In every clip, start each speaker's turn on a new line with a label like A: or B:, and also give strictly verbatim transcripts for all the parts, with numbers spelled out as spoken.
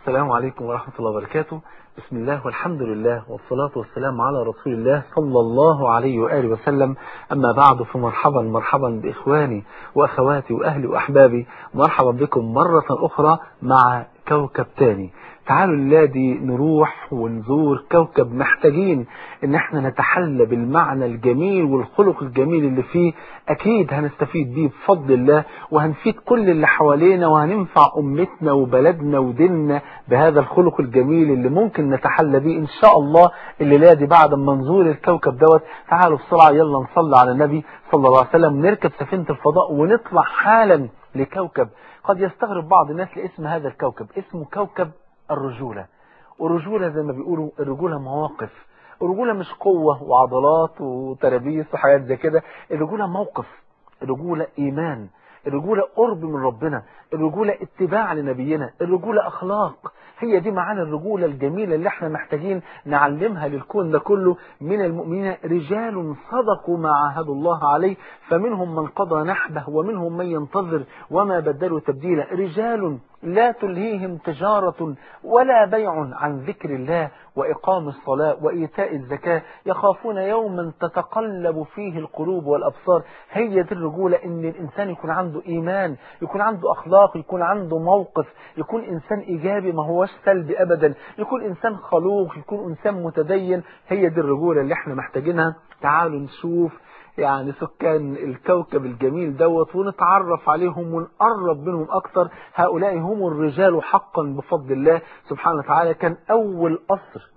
A: السلام عليكم ورحمة الله وبركاته. بسم الله والحمد لله والصلاة والسلام على رسول الله صلى الله عليه وآله وسلم. أما بعد، فمرحبا مرحبا بإخواني وأخواتي وأهلي وأحبابي، مرحبا بكم مرة أخرى مع كوكب تاني. تعالوا اللادي نروح ونزور كوكب محتاجين ان احنا نتحلى بالمعنى الجميل والخلق الجميل اللي فيه. اكيد هنستفيد بيه بفضل الله، وهنفيد كل اللي حوالينا، وهننفع امتنا وبلدنا وديننا بهذا الخلق الجميل اللي ممكن نتحلى بيه ان شاء الله الليلة دي بعد ما نزور الكوكب دوت. تعالوا بسرعة يلا نصلي على النبي صلى الله عليه وسلم، نركب سفينة الفضاء ونطلع حالا لكوكب قد يستغرب بعض الناس لاسم هذا الكوكب. اسمه كوكب الرجولة. والرجولة زي ما بيقولوا الرجولة مواقف. الرجولة مش قوة وعضلات وترابيس وحاجات زي كده. الرجولة موقف، الرجولة إيمان، الرجولة قرب من ربنا، الرجولة اتباع لنبينا، الرجولة أخلاق. هي دي معانا الرجولة الجميلة اللي احنا محتاجين نعلمها للكون ده كله من المؤمنين. رجال صدقوا ما عاهدوا الله عليه، فمنهم من قضى نحبه ومنهم من ينتظر وما بدلوا تبديلا. رجال لا تلهيهم تجارة ولا بيع عن ذكر الله وإقام الصلاة وإيتاء الزكاة، يخافون يوما تتقلب فيه القلوب والأبصار. هي دي الرجولة، إن الإنسان يكون عنده إيمان، يكون عنده أخلاق، يكون عنده موقف، يكون إنسان إيجابي ما هوش سلبي أبدا، يكون إنسان خلوق، يكون إنسان متدين. هي دي الرجولة اللي احنا محتاجينها. تعالوا نشوف يعني سكان الكوكب الجميل دوت ونتعرف عليهم ونقرب منهم أكتر. هؤلاء هم الرجال حقا بفضل الله سبحانه وتعالى. كان أول قصر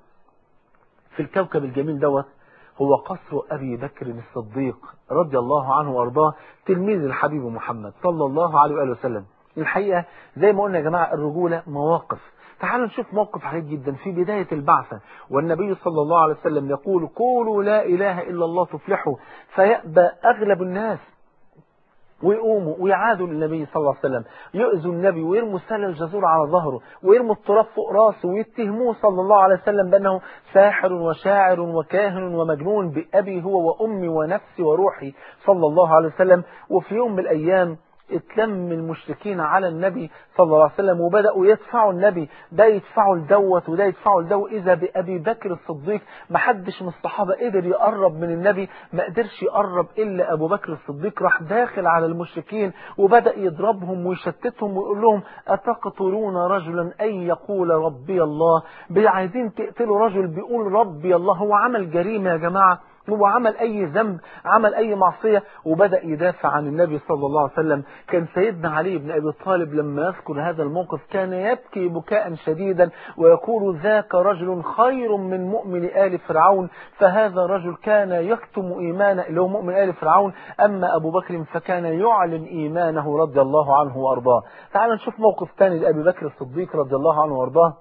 A: في الكوكب الجميل دوت هو قصر أبي بكر الصديق رضي الله عنه وأرضاه، تلميذ الحبيب محمد صلى الله عليه وآله وسلم. الحقيقة زي ما قلنا يا جماعة الرجولة مواقف. تعالوا نشوف موقف عجيب جدا في بداية البعثة، والنبي صلى الله عليه وسلم يقول: قولوا لا إله إلا الله تفلحوا. فيأبى أغلب الناس ويقوموا ويعادوا للنبي صلى الله عليه وسلم، يؤذوا النبي ويرموا سل الجزور على ظهره ويرموا التراب فوق راسه ويتهموه صلى الله عليه وسلم بأنه ساحر وشاعر وكاهن ومجنون، بأبي هو وأمي ونفسي وروحي صلى الله عليه وسلم. وفي يوم من الأيام اتلم المشركين على النبي صلى الله عليه وسلم وبدأوا يدفعوا النبي، ده يدفعوا لدوت وده يدفعوا لدوت. إذا بأبي بكر الصديق، محدش من الصحابة قدر يقرب من النبي، ما قدرش يقرب إلا أبو بكر الصديق. راح داخل على المشركين وبدأ يضربهم ويشتتهم ويقول لهم: أتقتلون رجلا أن يقول ربي الله؟ عايزين تقتلوا رجل بيقول ربي الله؟ هو عمل جريمة يا جماعة، هو عمل أي ذنب، عمل أي معصية. وبدأ يدافع عن النبي صلى الله عليه وسلم. كان سيدنا علي بن أبي طالب لما يذكر هذا الموقف كان يبكي بكاء شديدا ويقول: ذاك رجل خير من مؤمن آل فرعون. فهذا رجل كان يكتم إيمانه اللي هو مؤمن آل فرعون، أما أبو بكر فكان يعلن إيمانه رضي الله عنه وأرضاه. تعالوا نشوف موقف ثاني لأبي بكر الصديق رضي الله عنه وأرضاه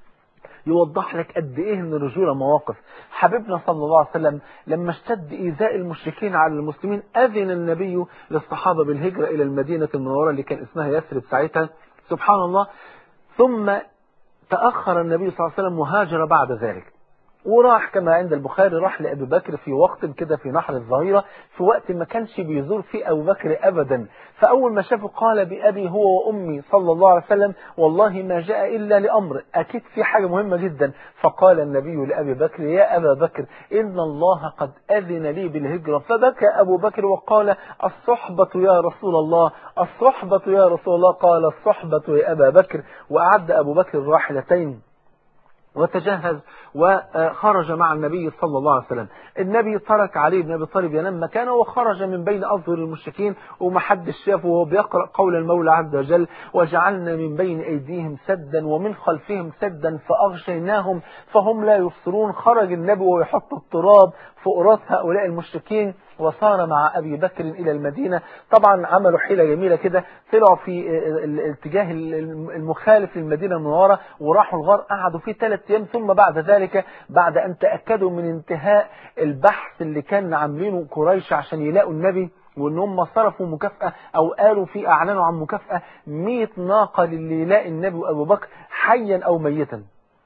A: يوضح لك قد ايه من الرجولة مواقف. حبيبنا صلى الله عليه وسلم لما اشتد إيذاء المشركين على المسلمين أذن النبي للصحابة بالهجرة إلى المدينة المنورة اللي كان اسمها يثرب ساعتها، سبحان الله. ثم تأخر النبي صلى الله عليه وسلم وهاجر بعد ذلك، وراح كما عند البخاري راح لأبي بكر في وقت كده في نحر الظهيرة، في وقت ما كانش بيزور فيه أبو بكر أبدا. فأول ما شافه قال: بأبي هو وأمي صلى الله عليه وسلم والله ما جاء إلا لأمر، أكيد في حاجة مهمة جدا. فقال النبي لأبي بكر: يا أبا بكر إن الله قد أذن لي بالهجرة. فبكى أبو بكر وقال: الصحبة يا رسول الله، الصحبة يا رسول الله. قال: الصحبة يا أبا بكر. وأعد أبو بكر الراحلتين وتجهز وخرج مع النبي صلى الله عليه وسلم. النبي ترك علي بن أبي طالب ينام مكانه وخرج من بين أظهر المشركين ومحدش شافه وهو بيقرأ قول المولى عز وجل: وجعلنا من بين أيديهم سدا ومن خلفهم سدا فأغشيناهم فهم لا يبصرون. خرج النبي ويحط التراب فوق راس هؤلاء المشركين وصار مع أبي بكر إلى المدينة. طبعا عملوا حيلة جميلة كده، طلعوا في الاتجاه المخالف للمدينة المنورة وراحوا الغار، قعدوا فيه ثلاث أيام. ثم بعد ذلك بعد أن تأكدوا من انتهاء البحث اللي كان عاملينه قريش عشان يلاقوا النبي، وان هم صرفوا مكافأة او قالوا في اعلنوا عن مكافأة مئة ناقة للي يلاقي النبي وابو بكر حيا او ميتا،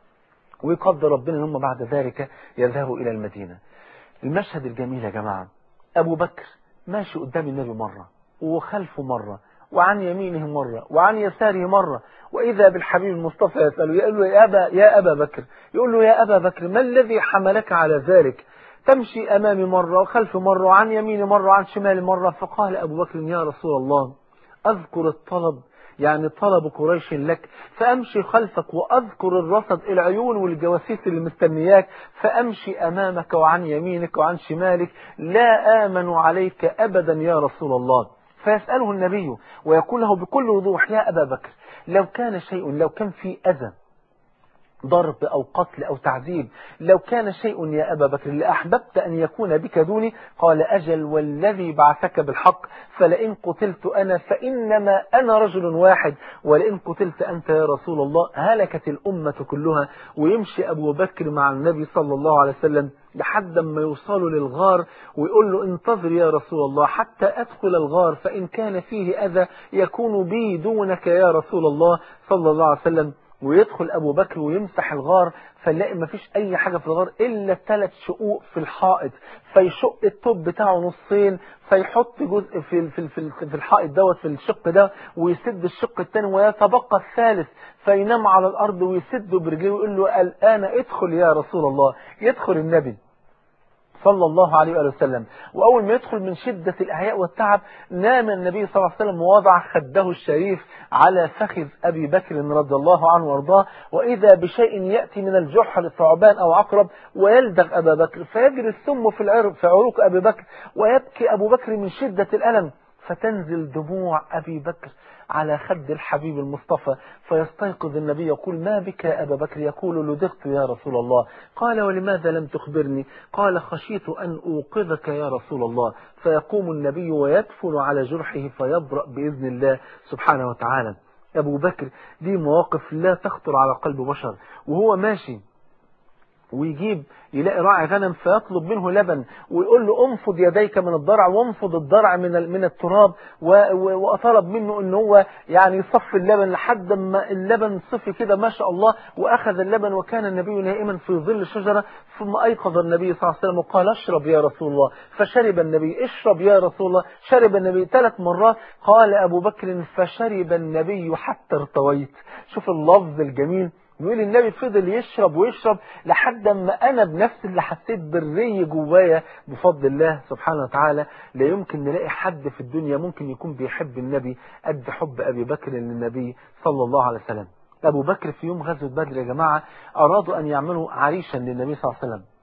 A: ويقدر ربنا ان هم بعد ذلك يذهبوا الى المدينة. المشهد الجميل يا جماعة، ابو بكر ماشي قدام النبي مرة وخلفه مرة وعن يمينه مرة وعن يساره مرة، وإذا بالحبيب المصطفى يسأله يقول له يا أبا, يا أبا بكر، يقول له يا أبا بكر ما الذي حملك على ذلك؟ تمشي أمامي مرة وخلف مرة وعن يمين مرة وعن شمال مرة. فقال أبو بكر يا رسول الله أذكر الطلب، يعني طلب قريش لك، فأمشي خلفك وأذكر الرصد، العيون والجواسيس اللي مستنياك، فأمشي أمامك وعن يمينك وعن شمالك، لا آمن عليك أبدا يا رسول الله. فيسأله النبي ويقول له بكل وضوح يا أبا بكر لو كان شيء، لو كان في أذى ضرب أو قتل أو تعذيب، لو كان شيء يا أبا بكر لأحببت أن يكون بك دوني؟ قال أجل والذي بعثك بالحق، فلئن قتلت أنا فإنما أنا رجل واحد، ولئن قتلت أنت يا رسول الله هلكت الأمة كلها. ويمشي أبو بكر مع النبي صلى الله عليه وسلم لحد ما يوصلوا للغار، ويقول له انتظر يا رسول الله حتى أدخل الغار، فإن كان فيه أذى يكون بي دونك يا رسول الله صلى الله عليه وسلم. ويدخل أبو بكر ويمسح الغار، فنلاقي مفيش أي حاجة في الغار إلا ثلاث شقوق في الحائط، فيشق التوب بتاعه نصين، فيحط جزء في في في, في الحائط دوت في الشق ده، ويسد الشق الثاني ويتبقى الثالث، فينام على الأرض ويسده برجليه ويقول له الآن ادخل يا رسول الله. يدخل النبي صلى الله عليه وآله وسلم، وأول ما يدخل من شدة الإعياء والتعب نام النبي صلى الله عليه وسلم ووضع خده الشريف على فخذ أبي بكر رضي الله عنه وارضاه، وإذا بشيء يأتي من الجحر ثعبان أو عقرب ويلدغ أبا بكر، فيجري السم في العرق في عروق أبي بكر، ويبكي أبو بكر من شدة الألم، فتنزل دموع أبي بكر على خد الحبيب المصطفى، فيستيقظ النبي يقول ما بك يا أبا بكر؟ يقول لدغت يا رسول الله. قال ولماذا لم تخبرني؟ قال خشيت أن أوقظك يا رسول الله. فيقوم النبي ويدفن على جرحه فيبرأ بإذن الله سبحانه وتعالى. أبو بكر دي مواقف لا تخطر على قلب بشر، وهو ماشي ويجيب يلاقي راعي غنم فيطلب منه لبن، ويقول له انفض يديك من الضرع وانفض الضرع من من التراب، وطلب منه ان هو يعني يصفي اللبن لحد ما اللبن صفي كده ما شاء الله، واخذ اللبن وكان النبي نائما في ظل شجره، ثم ايقظ النبي صلى الله عليه وسلم وقال اشرب يا رسول الله، فشرب النبي. اشرب يا رسول الله، شرب النبي ثلاث مرات. قال ابو بكر فشرب النبي حتى ارتويت. شوف اللفظ الجميل، يقول النبي فضل يشرب ويشرب لحد ما أنا بنفسي اللي حسيت بالري جوايا بفضل الله سبحانه وتعالى. لا يمكن نلاقي حد في الدنيا ممكن يكون بيحب النبي قد حب أبي بكر للنبي صلى الله عليه وسلم. أبو بكر في يوم غزوة بدر يا جماعة أرادوا أن يعملوا عريشا للنبي صلى الله عليه وسلم،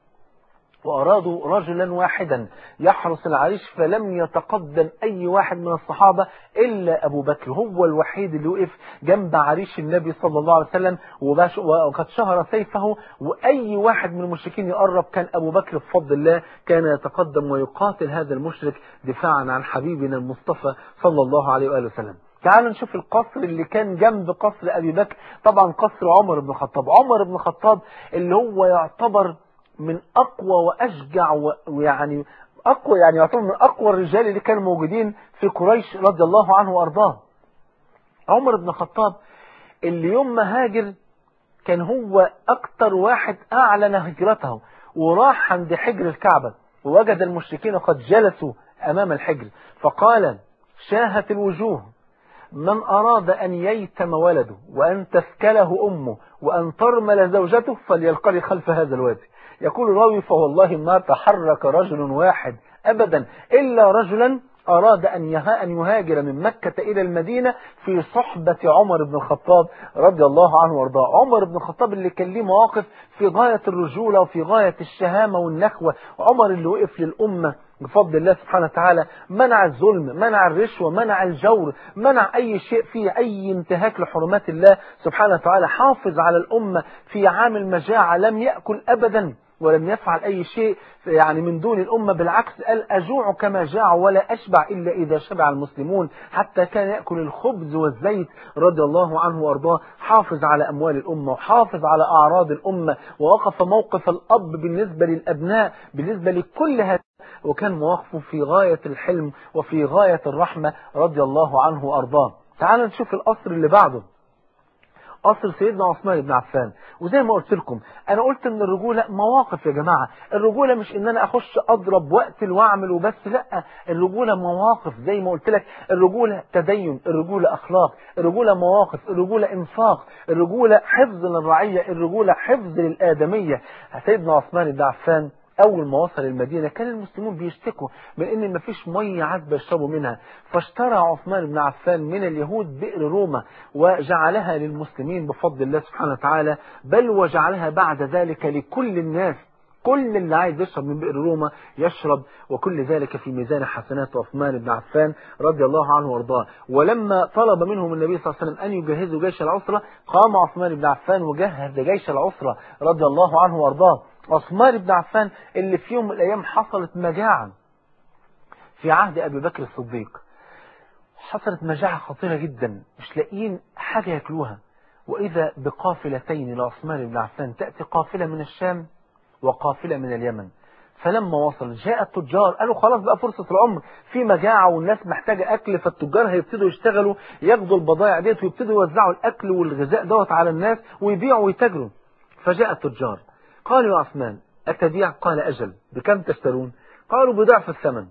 A: وأرادوا رجلا واحدا يحرس العريش، فلم يتقدم أي واحد من الصحابة إلا أبو بكر، هو الوحيد اللي وقف جنب عريش النبي صلى الله عليه وسلم وقد شهر سيفه، وأي واحد من المشركين يقرب كان أبو بكر بفضل الله كان يتقدم ويقاتل هذا المشرك دفاعا عن حبيبنا المصطفى صلى الله عليه وآله وسلم. تعالوا نشوف القصر اللي كان جنب قصر أبي بكر، طبعا قصر عمر بن الخطاب. عمر بن الخطاب اللي هو يعتبر من أقوى وأشجع ويعني أقوى، يعني يعتبر من أقوى الرجال اللي كانوا موجودين في قريش رضي الله عنه وأرضاه. عمر بن الخطاب اللي يوم ما هاجر كان هو أكتر واحد أعلن هجرته، وراح عند حجر الكعبة ووجد المشركين قد جلسوا أمام الحجر، فقال شاهت الوجوه من أراد أن ييتم ولده وأن تسكله أمه وأن ترمل زوجته فليلقني خلف هذا الوادي. يقول الراوي فوالله ما تحرك رجل واحد أبدا إلا رجلا أراد أن يهاجر من مكة إلى المدينة في صحبة عمر بن الخطاب رضي الله عنه وارضاه. عمر بن الخطاب اللي كان ليه مواقف في غاية الرجولة وفي غاية الشهامة والنخوة، عمر اللي وقف للأمة بفضل الله سبحانه وتعالى، منع الظلم، منع الرشوة، منع الجور، منع أي شيء فيه أي انتهاك لحرمات الله سبحانه وتعالى، حافظ على الأمة في عام المجاعة، لم يأكل أبدا ولم يفعل أي شيء يعني من دون الأمة، بالعكس قال أجوع كما جاع ولا أشبع إلا إذا شبع المسلمون، حتى كان يأكل الخبز والزيت رضي الله عنه وأرضاه. حافظ على أموال الأمة وحافظ على أعراض الأمة، ووقف موقف الأب بالنسبة للأبناء بالنسبة لكل هذا، وكان مواقفه في غاية الحلم وفي غاية الرحمة رضي الله عنه وأرضاه. تعالوا نشوف القصر اللي بعده. قصر سيدنا عثمان بن عفان. وزي ما قلت لكم انا قلت ان الرجولة مواقف يا جماعة. الرجولة مش ان انا اخش اضرب واقتل واعمل وبس، لا، الرجولة مواقف. زي ما قلت لك الرجولة تدين، الرجولة اخلاق، الرجولة مواقف، الرجولة انفاق، الرجولة حفظ للرعية، الرجولة حفظ للآدمية. سيدنا عثمان بن عفان أول ما وصل المدينة كان المسلمون بيشتكوا من إن مفيش مية عذبة يشربوا منها، فاشترى عثمان بن عفان من اليهود بئر روما وجعلها للمسلمين بفضل الله سبحانه وتعالى، بل وجعلها بعد ذلك لكل الناس، كل اللي عايز يشرب من بئر روما يشرب، وكل ذلك في ميزان حسنات عثمان بن عفان رضي الله عنه وارضاه. ولما طلب منهم النبي صلى الله عليه وسلم أن يجهزوا جيش العسرة قام عثمان بن عفان وجهز جيش العسرة رضي الله عنه وارضاه. عثمان بن عفان اللي في يوم من الأيام حصلت مجاعة في عهد أبي بكر الصديق، حصلت مجاعة خطيرة جدا، مش لاقيين حاجة ياكلوها، وإذا بقافلتين لعثمان بن عفان، تأتي قافلة من الشام وقافلة من اليمن. فلما وصل جاء التجار قالوا خلاص بقى فرصة العمر، في مجاعة والناس محتاجة أكل، فالتجار هيبتدوا يشتغلوا ياخدوا البضائع ديت ويبتدوا يوزعوا الأكل والغذاء دوت على الناس ويبيعوا ويتاجروا. فجاء التجار قالوا يا عثمان أتبيع؟ قال أجل. بكم تشترون؟ قالوا بضعف الثمن.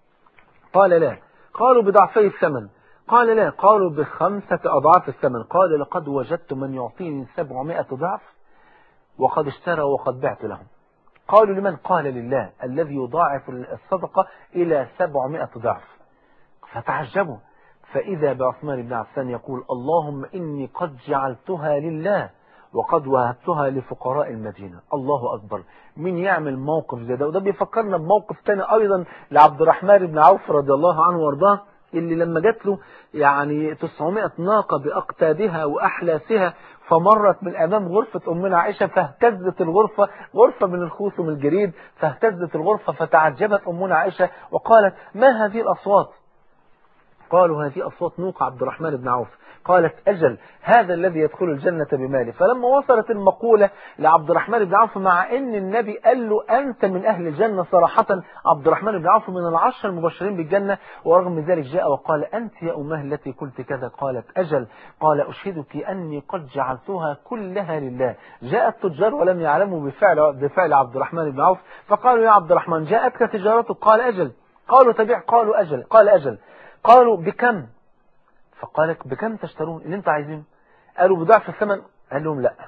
A: قال لا. قالوا بضعفي الثمن. قال لا. قالوا بخمسة أضعاف الثمن. قال لقد وجدت من يعطيني سبعمائة ضعف وقد اشترى وقد بعت لهم. قالوا لمن؟ قال لله الذي يضاعف الصدقة إلى سبعمائة ضعف. فتعجبوا، فإذا بعثمان بن عفان يقول اللهم إني قد جعلتها لله وقد وهبتها لفقراء المدينة. الله أكبر. مين يعمل موقف زي ده؟ وده بيفكرنا بموقف تاني أيضا لعبد الرحمن بن عوف رضي الله عنه وارضاه، اللي لما جات له يعني تسعمائة ناقة بأقتابها وأحلاسها، فمرت من أمام غرفة أمنا عائشة فاهتزت الغرفة، غرفة من الخوص ومن الجريد، فاهتزت الغرفة فتعجبت أمنا عائشة وقالت ما هذه الأصوات؟ قالوا هذه أصوات نوق عبد الرحمن بن عوف. قالت أجل هذا الذي يدخل الجنة بماله. فلما وصلت المقولة لعبد الرحمن بن عوف، مع أن النبي قال له أنت من أهل الجنة صراحة، عبد الرحمن بن عوف من العشر المبشرين بالجنة، ورغم ذلك جاء وقال أنت يا أمه التي قلت كذا؟ قالت أجل. قال أشهدك أني قد جعلتها كلها لله. جاء التجار ولم يعلموا بفعل, بفعل عبد الرحمن بن عوف، فقالوا يا عبد الرحمن جاءتك تجارتك؟ قال أجل. قالوا تبيع؟ قالوا أجل. قال أجل. قالوا بكم؟ فقالك بكم تشترون اللي انت عايزين؟ قالوا بضعف الثمن. قال لهم لا.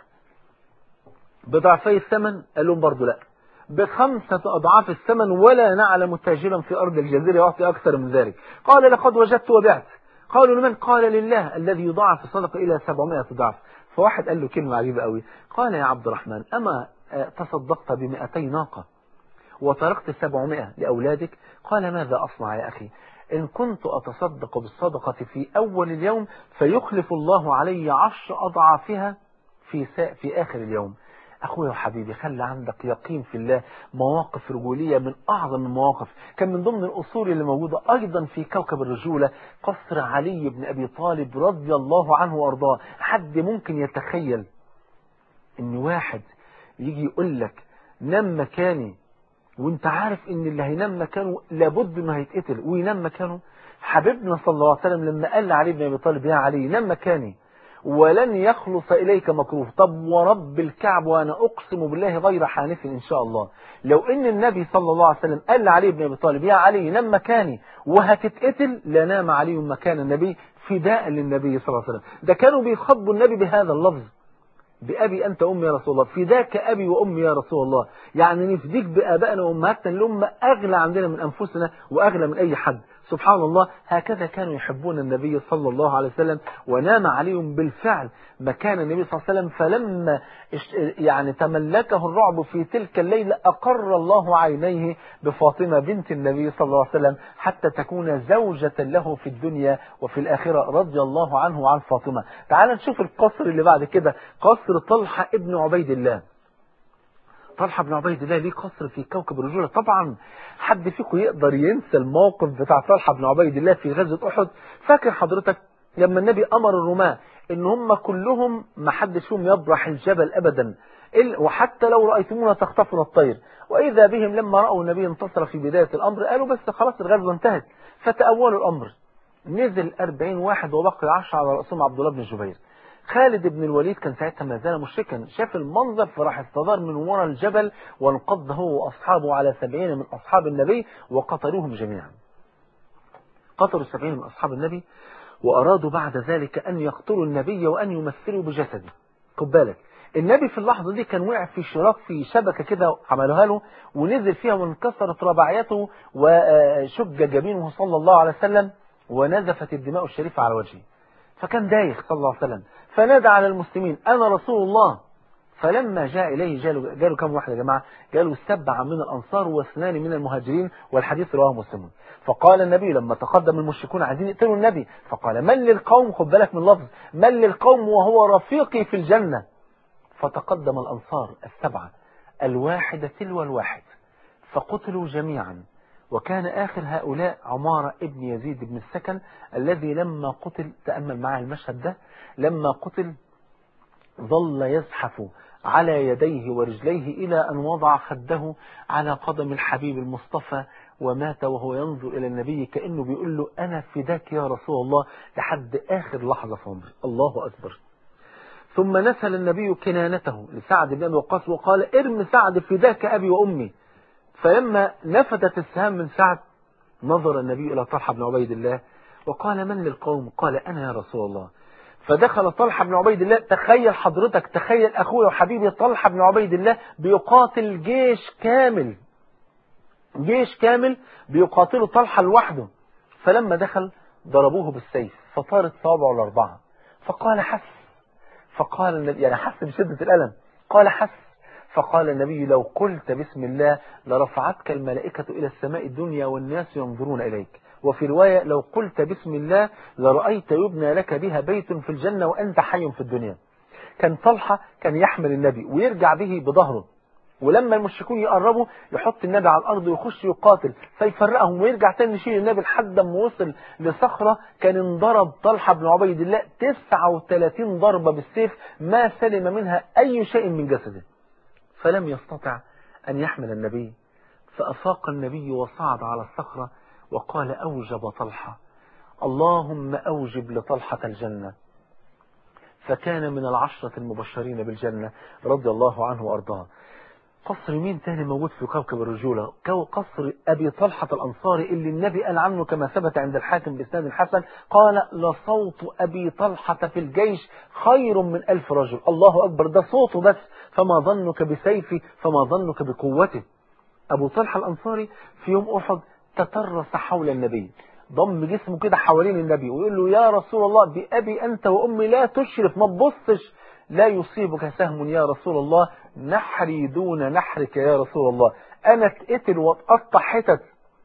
A: بضعفي الثمن؟ قال لهم برضو لا. بخمسة أضعاف الثمن، ولا نعلم تاجرا في أرض الجزيرة يعطي أكثر من ذلك. قال لقد وجدت وبعت. قالوا لمن؟ قال لله الذي يضاعف الصدقة إلى سبعمائة ضعف. فواحد قال له كلمة عجيبة قوي، قال يا عبد الرحمن أما تصدقت بمئتي ناقة وتركت سبعمائة لأولادك؟ قال ماذا أصنع يا أخي؟ إن كنت أتصدق بالصدقة في أول اليوم فيخلف الله علي عشر أضعافها في, في آخر اليوم. أخويا وحبيبي خلي عندك يقين في الله. مواقف رجولية من أعظم المواقف. كان من ضمن الأصول اللي موجودة أيضا في كوكب الرجولة قصر علي بن أبي طالب رضي الله عنه وأرضاه. حد ممكن يتخيل إن واحد يجي يقول لك نام مكاني وانت عارف ان اللي هينام مكانه لابد انه هيتقتل وينام مكانه؟ حبيبنا صلى الله عليه وسلم لما قال لعلي بن ابي طالب يا علي نام مكاني ولن يخلص اليك مكروه، طب ورب الكعب وانا اقسم بالله غير حانف ان شاء الله لو ان النبي صلى الله عليه وسلم قال لعلي بن ابي طالب يا علي نام مكاني وهتتقتل لنام علي مكان النبي فداء للنبي صلى الله عليه وسلم. ده كانوا بيخاطبوا النبي بهذا اللفظ، بأبي أنت أمي يا رسول الله، فداك أبي وأمي يا رسول الله، يعني نفديك بآبائنا وأمهاتنا اللي هم أغلى عندنا من أنفسنا وأغلى من أي حد. سبحان الله. هكذا كانوا يحبون النبي صلى الله عليه وسلم. ونام عليهم بالفعل مكان النبي صلى الله عليه وسلم. فلما يعني تملكه الرعب في تلك الليلة أقر الله عينيه بفاطمة بنت النبي صلى الله عليه وسلم حتى تكون زوجة له في الدنيا وفي الآخرة رضي الله عنه وعن فاطمة. تعال نشوف القصر اللي بعد كده، قصر طلحة ابن عبيد الله. طلحة بن عبيد الله ليه قصر في كوكب الرجولة. طبعا حد فيكم يقدر ينسى الموقف بتاع طلحة بن عبيد الله في غزوة أحد؟ فاكر حضرتك لما النبي أمر الرماة إن هم كلهم ما حدش فيهم يبرح الجبل أبدا، وحتى لو رأيتمونا تخطفنا الطير، وإذا بهم لما رأوا النبي انتصر في بداية الأمر قالوا بس خلاص الغزوة انتهت، فتأولوا الأمر. نزل أربعين واحد وبقي عشرة على رأسهم عبد الله بن الزبير. خالد بن الوليد كان ساعتها ما زال مشركا، شاف المنظر فراح استدار من وراء الجبل وانقض هو وأصحابه على سبعين من أصحاب النبي وقتلوهم جميعا. قتلوا سبعين من أصحاب النبي وأرادوا بعد ذلك أن يقتلوا النبي وأن يمثلوا بجسده. خد بالك النبي في اللحظة دي كان وقع في شراك في شبكة كده عملوها له ونزل فيها وانكسرت رباعيته وشج جبينه صلى الله عليه وسلم ونزفت الدماء الشريفة على وجهه، فكان دايخ صلى الله عليه وسلم، فنادى على المسلمين أنا رسول الله. فلما جاء إليه جاله, جاله كم واحد يا جماعة؟ جاله سبعة من الأنصار واثنان من المهاجرين، والحديث رواه مسلم. فقال النبي لما تقدم المشركون عايزين يقتلوا النبي فقال من للقوم، خد بالك من اللفظ، من للقوم وهو رفيقي في الجنة. فتقدم الأنصار السبعة الواحدة تلو الواحد فقتلوا جميعا. وكان آخر هؤلاء عمارة ابن يزيد بن السكن الذي لما قتل، تأمل معه المشهد ده، لما قتل ظل يزحف على يديه ورجليه إلى أن وضع خده على قدم الحبيب المصطفى ومات وهو ينظر إلى النبي كأنه بيقول له أنا فداك يا رسول الله لحد آخر لحظة في عمري. الله أكبر. ثم نسل النبي كنانته لسعد بن أبي وقاص وقال ارم سعد فداك أبي وأمي. فلما نفدت السهام من سعد نظر النبي إلى طلحة بن عبيد الله وقال من للقوم؟ قال أنا يا رسول الله. فدخل طلحة بن عبيد الله، تخيل حضرتك، تخيل أخوي وحبيبي طلحة بن عبيد الله بيقاتل جيش كامل، جيش كامل بيقاتله طلحة لوحده. فلما دخل ضربوه بالسيف فطارت صوابعه الأربعة فقال حس، فقال النبي يعني حس بشدة الألم، قال حس. فقال النبي لو قلت بسم الله لرفعتك الملائكة إلى السماء الدنيا والناس ينظرون إليك. وفي رواية لو قلت بسم الله لرأيت يبنى لك بها بيت في الجنة وأنت حي في الدنيا. كان طلحة كان يحمل النبي ويرجع به بظهره، ولما المشركون يقربوا يحط النبي على الأرض ويخش يقاتل فيفرقهم ويرجع تاني يشيل النبي لحد ما وصل لصخرة. كان انضرب طلحة بن عبيد الله تسعة وثلاثين ضربة بالسيف ما سلم منها أي شيء من جسده، فلم يستطع أن يحمل النبي. فأفاق النبي وصعد على الصخرة وقال أوجب طلحة اللهم أوجب لطلحة الجنة. فكان من العشرة المبشرين بالجنة رضي الله عنه وأرضاه. قصر مين تاني موجود في كوكب الرجولة؟ قصر أبي طلحة الأنصاري اللي النبي قال عنه كما ثبت عند الحاكم بإسناد الحسن قال لصوت أبي طلحة في الجيش خير من ألف رجل. الله أكبر، ده صوته بس، فما ظنك بسيفه، فما ظنك بقوته. أبو طلحة الأنصاري في يوم أحد تترس حول النبي، ضم جسمه كده حوالين النبي ويقول له يا رسول الله بأبي أنت وأمي لا تشرف، ما تبصش، لا يصيبك سهم يا رسول الله، نحري دون نحرك يا رسول الله، أنا اتقتل واتقطع حتت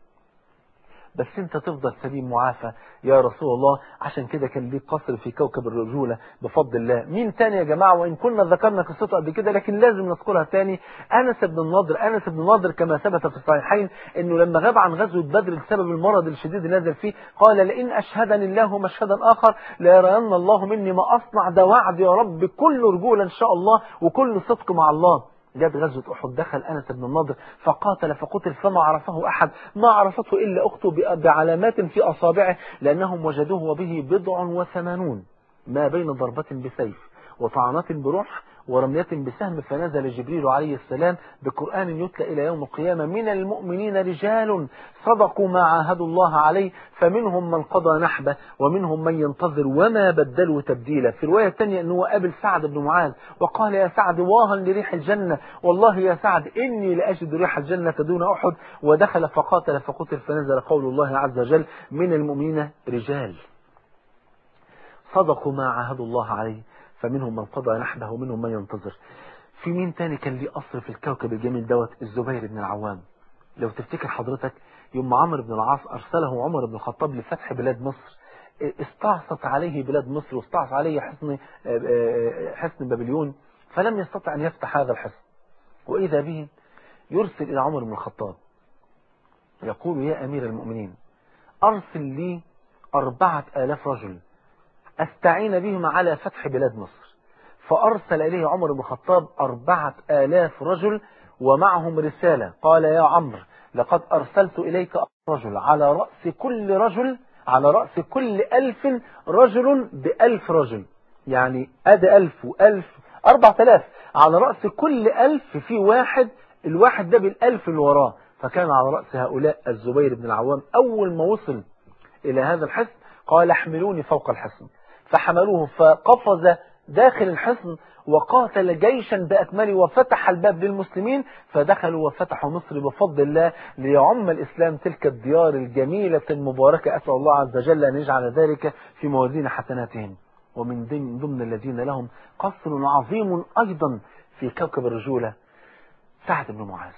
A: بس انت تفضل سليم معافى يا رسول الله. عشان كده كان ليه قصر في كوكب الرجولة بفضل الله. مين تاني يا جماعة؟ وإن كنا ذكرنا قصته قبل كده لكن لازم نذكرها تاني. أنس بن النضر. أنس بن النضر كما ثبت في الصحيحين إنه لما غاب عن غزوة بدر بسبب المرض الشديد اللي نزل فيه قال لئن أشهدني الله مشهدا آخر ليرين الله مني ما أصنع، ده وعد يا رب كل رجولة إن شاء الله وكل صدق مع الله. جاءت غزوة أحد، دخل أنس بن النضر فقاتل فقتل فما عرفه أحد، ما عرفته إلا أخته بعلامات في أصابعه لأنهم وجدوه وبه بضع وثمانون ما بين ضربة بسيف وطعنة برمح ورمية بسهم. فنزل جبريل عليه السلام بقرآن يتلى إلى يوم القيامة من المؤمنين رجال صدقوا ما عاهدوا الله عليه فمنهم من قضى نحبه ومنهم من ينتظر وما بدلوا تبديلا. في الرواية الثانية أنه قابل سعد بن معاذ وقال يا سعد واها لريح الجنة، والله يا سعد إني لأجد ريح الجنة دون أحد. ودخل فقاتل فقتل فنزل قول الله عز وجل من المؤمنين رجال صدقوا ما عاهدوا الله عليه فمنهم من قضى نحبه ومنهم من ينتظر. في مين تاني كان ليه أصر في الكوكب الجميل دوت؟ الزبير بن العوام. لو تفتكر حضرتك يوم عمرو بن العاص أرسله عمر بن الخطاب لفتح بلاد مصر، استعصت عليه بلاد مصر واستعصت عليه حصن حصن بابليون فلم يستطع أن يفتح هذا الحصن. وإذا به يرسل إلى عمر بن الخطاب يقول يا أمير المؤمنين أرسل لي أربعة آلاف رجل أستعين بهم على فتح بلاد مصر. فأرسل إليه عمر بن الخطاب أربعة آلاف رجل ومعهم رسالة. قال يا عمرو لقد أرسلت إليك رجل على رأس كل رجل على رأس كل ألف رجل بألف رجل، يعني ادي ألف وألف أربعة آلاف، على رأس كل ألف في واحد، الواحد ده بالألف اللي وراه. فكان على رأس هؤلاء الزبير بن العوام. أول ما وصل إلى هذا الحصن قال احملوني فوق الحصن، فحملوه فقفز داخل الحصن وقاتل جيشا بأكمله وفتح الباب للمسلمين، فدخلوا وفتحوا مصر بفضل الله ليعم الإسلام تلك الديار الجميلة المباركة. أسأل الله عز وجل أن يجعل ذلك في موازين حسناتهم. ومن ضمن الذين لهم قصر عظيم أيضا في كوكب الرجولة سعد بن معاذ.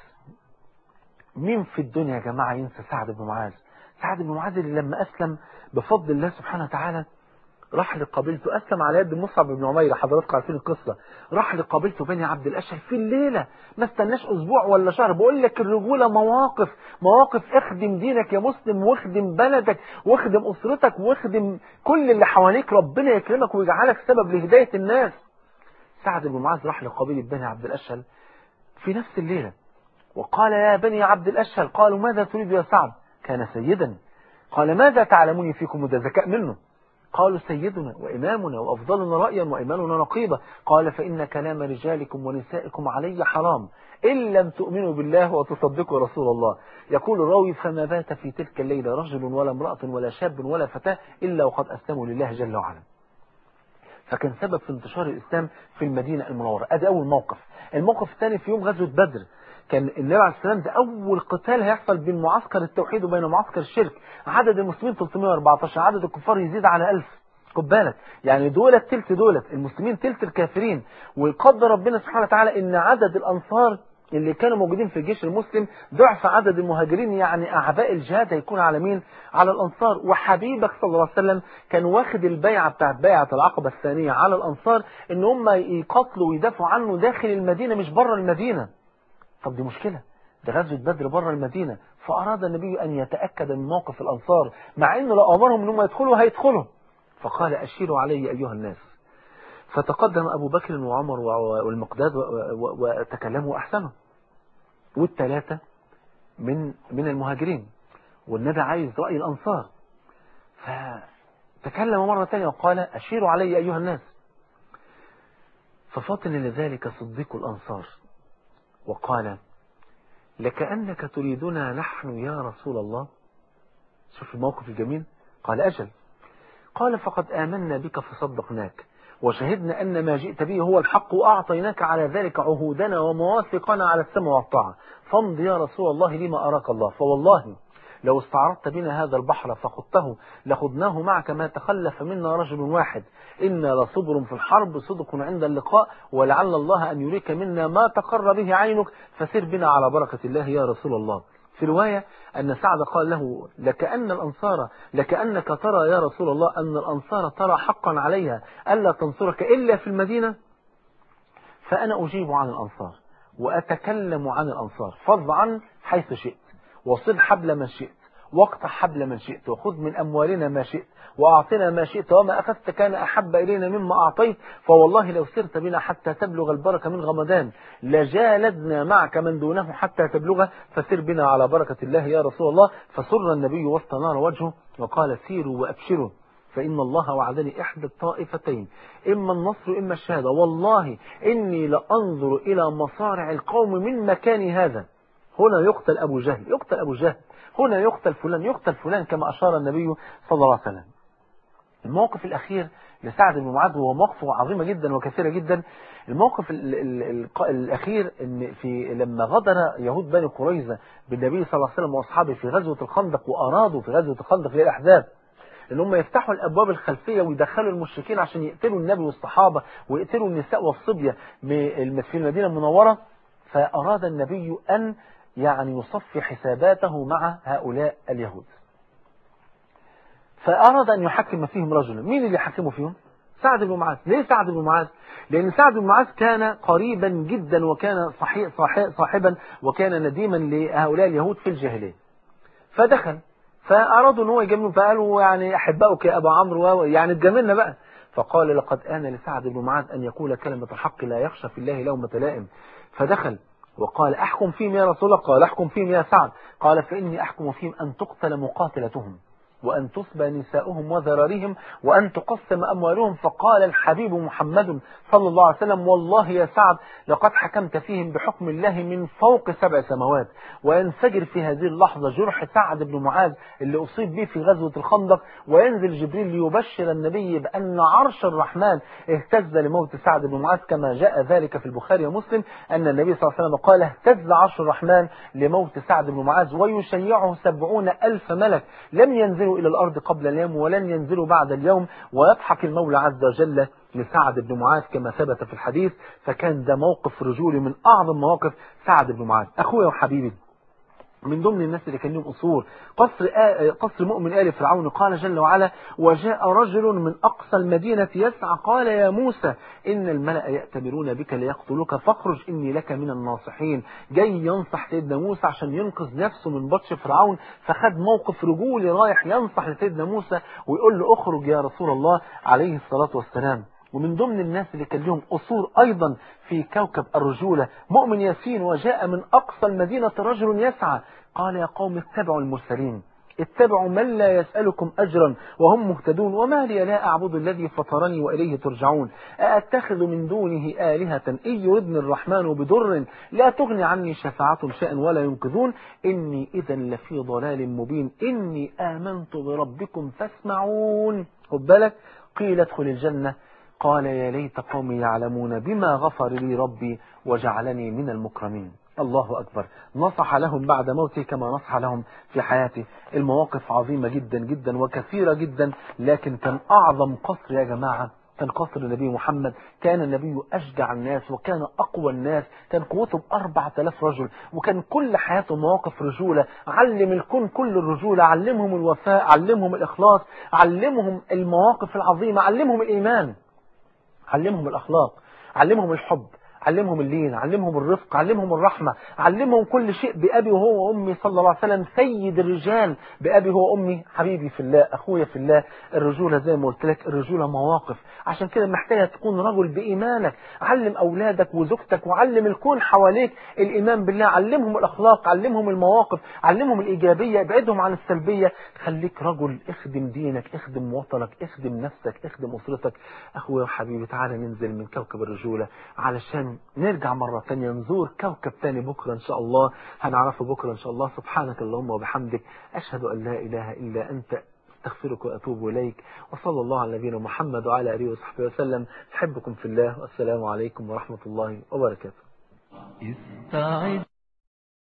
A: مين في الدنيا يا جماعة ينسى سعد بن معاذ؟ سعد بن معاذ اللي لما أسلم بفضل الله سبحانه وتعالى راح لقبيلته، أسلم على يد مصعب بن عمير، حضراتكم عارفين القصة. راح لقبيلته بني عبد الأشهل في الليلة، ما استناش أسبوع ولا شهر. بقول لك الرجولة مواقف، مواقف. اخدم دينك يا مسلم، واخدم بلدك، واخدم أسرتك، واخدم كل اللي حواليك، ربنا يكرمك ويجعلك سبب لهداية الناس. سعد بن معاذ راح لقبيلة بني عبد الأشهل في نفس الليلة وقال يا بني عبد الأشهل. قالوا ماذا تريد يا سعد؟ كان سيدا. قال ماذا تعلمون فيكم؟ وده ذكاء منه. قالوا سيدنا وإمامنا وأفضلنا رأيا وإيماننا نقيبة. قال فإن كلام رجالكم ونسائكم علي حرام إن لم تؤمنوا بالله وتصدقوا رسول الله. يقول الراوي فما بات في تلك الليلة رجل ولا امرأة ولا شاب ولا فتاة إلا وقد أسلموا لله جل وعلا. فكان سبب في انتشار الإسلام في المدينة المنورة. أدي أول موقف. الموقف الثاني في يوم غزوة بدر، كان النبي عليه السلام ده أول قتال هيحصل بين معسكر التوحيد وبين معسكر الشرك. عدد المسلمين ثلاثمائة وأربعتاشر، عدد الكفار يزيد على ألف. خد بالك، يعني دولت تلت دولت المسلمين تلت الكافرين. وقدر ربنا سبحانه وتعالى ان عدد الأنصار اللي كانوا موجودين في الجيش المسلم ضعف عدد المهاجرين، يعني أعباء الجهاد هيكون على مين؟ على الأنصار. وحبيبك صلى الله عليه وسلم كان واخد البيعة بتاعت بيعة العقبة الثانية على الأنصار ان هم يقاتلوا ويدافعوا عنه داخل المدينة مش بره المدينة. طب دي مشكلة، ده غزوة بدر بره المدينة. فأراد النبي أن يتأكد من موقف الأنصار، مع أنه لو أمرهم أنهم يدخلوا هيدخلوا. فقال أشيروا علي أيها الناس. فتقدم أبو بكر وعمر والمقداد وتكلموا أحسنوا، والثلاثة من من المهاجرين، والنبي عايز رأي الأنصار. فتكلم مرة ثانية وقال أشيروا علي أيها الناس. ففطن لذلك صديق الأنصار وقال لكأنك تريدنا نحن يا رسول الله. شوف الموقف الجميل. قال أجل. قال فقد آمنا بك فصدقناك وشهدنا أن ما جئت به هو الحق وأعطيناك على ذلك عهودنا ومواثقنا على السمع والطاعة، فامض يا رسول الله لما أراك الله. فوالله لو استعرضت بنا هذا البحر فخضته لخضناه معك ما تخلف منا رجل واحد. إنا لصبر في الحرب صدق عند اللقاء ولعل الله أن يريك منا ما تقر به عينك فسر بنا على بركة الله يا رسول الله. في رواية أن سعد قال له لكأن الأنصار لكأنك ترى يا رسول الله أن الأنصار ترى حقا عليها ألا تنصرك إلا في المدينة. فأنا أجيب عن الأنصار وأتكلم عن الأنصار، فض عن حيث شئت وصل حبل من شئت واقطع حبل من شئت وخذ من أموالنا ما شئت وأعطنا ما شئت وما أخذت كان أحب إلينا مما أعطيت. فوالله لو سرت بنا حتى تبلغ البركة من غمدان لجالدنا معك من دونه حتى تبلغه فسر بنا على بركة الله يا رسول الله. فسر النبي واستنار وجهه وقال سيروا وأبشروا فإن الله وعدني إحدى الطائفتين إما النصر إما الشهادة. والله إني لأنظر إلى مصارع القوم من مكان هذا. هنا يقتل أبو جهل يقتل أبو جهل هنا يقتل فلان يقتل فلان كما أشار النبي صلى الله عليه وسلم. الموقف الأخير لسعد بن معاذ وهو موقفه عظيمة جدا وكثيرة جدا. الموقف ال ال ال الأخير إن في لما غدر يهود بني قريظة بالنبي صلى الله عليه وسلم وأصحابه في غزوة الخندق، وأرادوا في غزوة الخندق للأحزاب إن هم يفتحوا الأبواب الخلفية ويدخلوا المشركين عشان يقتلوا النبي والصحابة ويقتلوا النساء والصبية في المدينة المنورة. فأراد النبي أن يعني يصفي حساباته مع هؤلاء اليهود، فأراد أن يحكم فيهم رجلا. مين اللي يحكمه فيهم؟ سعد بن معاذ. ليه سعد بن معاذ؟ لأن سعد بن معاذ كان قريبا جدا وكان صحيح صاحبا وكان نديما لهؤلاء اليهود في الجاهلية. فدخل فأرادوا أن هو يجملوا، فقالوا يعني أحبائك يا أبا عمرو يعني اتجملنا بقى. فقال لقد آن لسعد بن معاذ أن يقول كلمة الحق لا يخشى في الله لومة لائم. فدخل وقال أحكم فيهم يا رسول الله. قال أحكم فيهم يا سعد. قال فإني أحكم فيهم أن تقتل مقاتلتهم وأن تسبى نساؤهم وذراريهم وأن تقسم أموالهم. فقال الحبيب محمد صلى الله عليه وسلم: والله يا سعد لقد حكمت فيهم بحكم الله من فوق سبع سماوات. وينفجر في هذه اللحظة جرح سعد بن معاذ اللي أصيب به في غزوة الخندق، وينزل جبريل ليبشر النبي بأن عرش الرحمن اهتز لموت سعد بن معاذ، كما جاء ذلك في البخاري ومسلم أن النبي صلى الله عليه وسلم قال: اهتز عرش الرحمن لموت سعد بن معاذ، ويشيعه سبعون ألف ملك لم ينزلوا إلى الأرض قبل اليوم ولن ينزلوا بعد اليوم. ويضحك المولى عز وجل لسعد بن معاذ كما ثبت في الحديث. فكان ده موقف رجولي من أعظم مواقف سعد بن معاذ. أخويا وحبيبي، من ضمن الناس اللي كان لهم أصول قصر آه قصر مؤمن آل فرعون، قال جل وعلا: وجاء رجل من أقصى المدينة يسعى قال يا موسى إن الملأ يأتمرون بك ليقتلوك فاخرج إني لك من الناصحين. جاي ينصح سيدنا موسى عشان ينقذ نفسه من بطش فرعون، فخد موقف رجولي رايح ينصح لسيدنا موسى ويقول له اخرج يا رسول الله عليه الصلاة والسلام. ومن ضمن الناس اللي كان لهم أصول أيضا في كوكب الرجولة مؤمن ياسين: وجاء من أقصى المدينة رجل يسعى قال يا قوم اتبعوا المرسلين، اتبعوا من لا يسألكم أجرا وهم مهتدون، وما لي لا أعبد الذي فطرني وإليه ترجعون، أأتخذ من دونه آلهة إن يردني الرحمن بضر لا تغني عني شفاعتهم شيئا ولا ينقذون، إني إذا لفي ضلال مبين، إني آمنت بربكم فاسمعون. خد بالك، قيل ادخل الجنة قال يا ليت قومي يعلمون بما غفر لي ربي وجعلني من المكرمين. الله أكبر. نصح لهم بعد موته كما نصح لهم في حياته. المواقف عظيمة جدا جدا وكثيرة جدا، لكن كان أعظم قصر يا جماعة كان قصر النبي محمد. كان النبي أشجع الناس وكان أقوى الناس، كان قوته بأربعة آلاف رجل، وكان كل حياته مواقف رجولة. علم الكون كل الرجولة، علمهم الوفاء، علمهم الإخلاص، علمهم المواقف العظيمة، علمهم الإيمان، علمهم الأخلاق، علمهم الحب، علمهم اللين، علمهم الرفق، علمهم الرحمة، علمهم كل شيء. بأبي وهو وأمي صلى الله عليه وسلم سيد الرجال، بأبي وهو وأمي. حبيبي في الله، أخويا في الله، الرجولة زي ما قلت لك الرجولة مواقف، عشان كده محتاجة تكون رجل بإيمانك. علم أولادك وزوجتك وعلم الكون حواليك الإيمان بالله، علمهم الأخلاق، علمهم المواقف، علمهم الإيجابية، ابعدهم عن السلبية. خليك رجل، اخدم دينك، اخدم وطنك، اخدم نفسك، اخدم أسرتك. أخويا وحبيبي، تعالى ننزل من كوكب الرجولة علشان نرجع مرة تانية نزور كوكب تاني بكرة إن شاء الله، هنعرفه بكرة إن شاء الله. سبحانك اللهم وبحمدك، أشهد أن لا إله إلا أنت، استغفرك وأتوب إليك، وصلى الله على نبينا محمد وعلى آله وصحبه وسلم. أحبكم في الله، والسلام عليكم ورحمة الله وبركاته.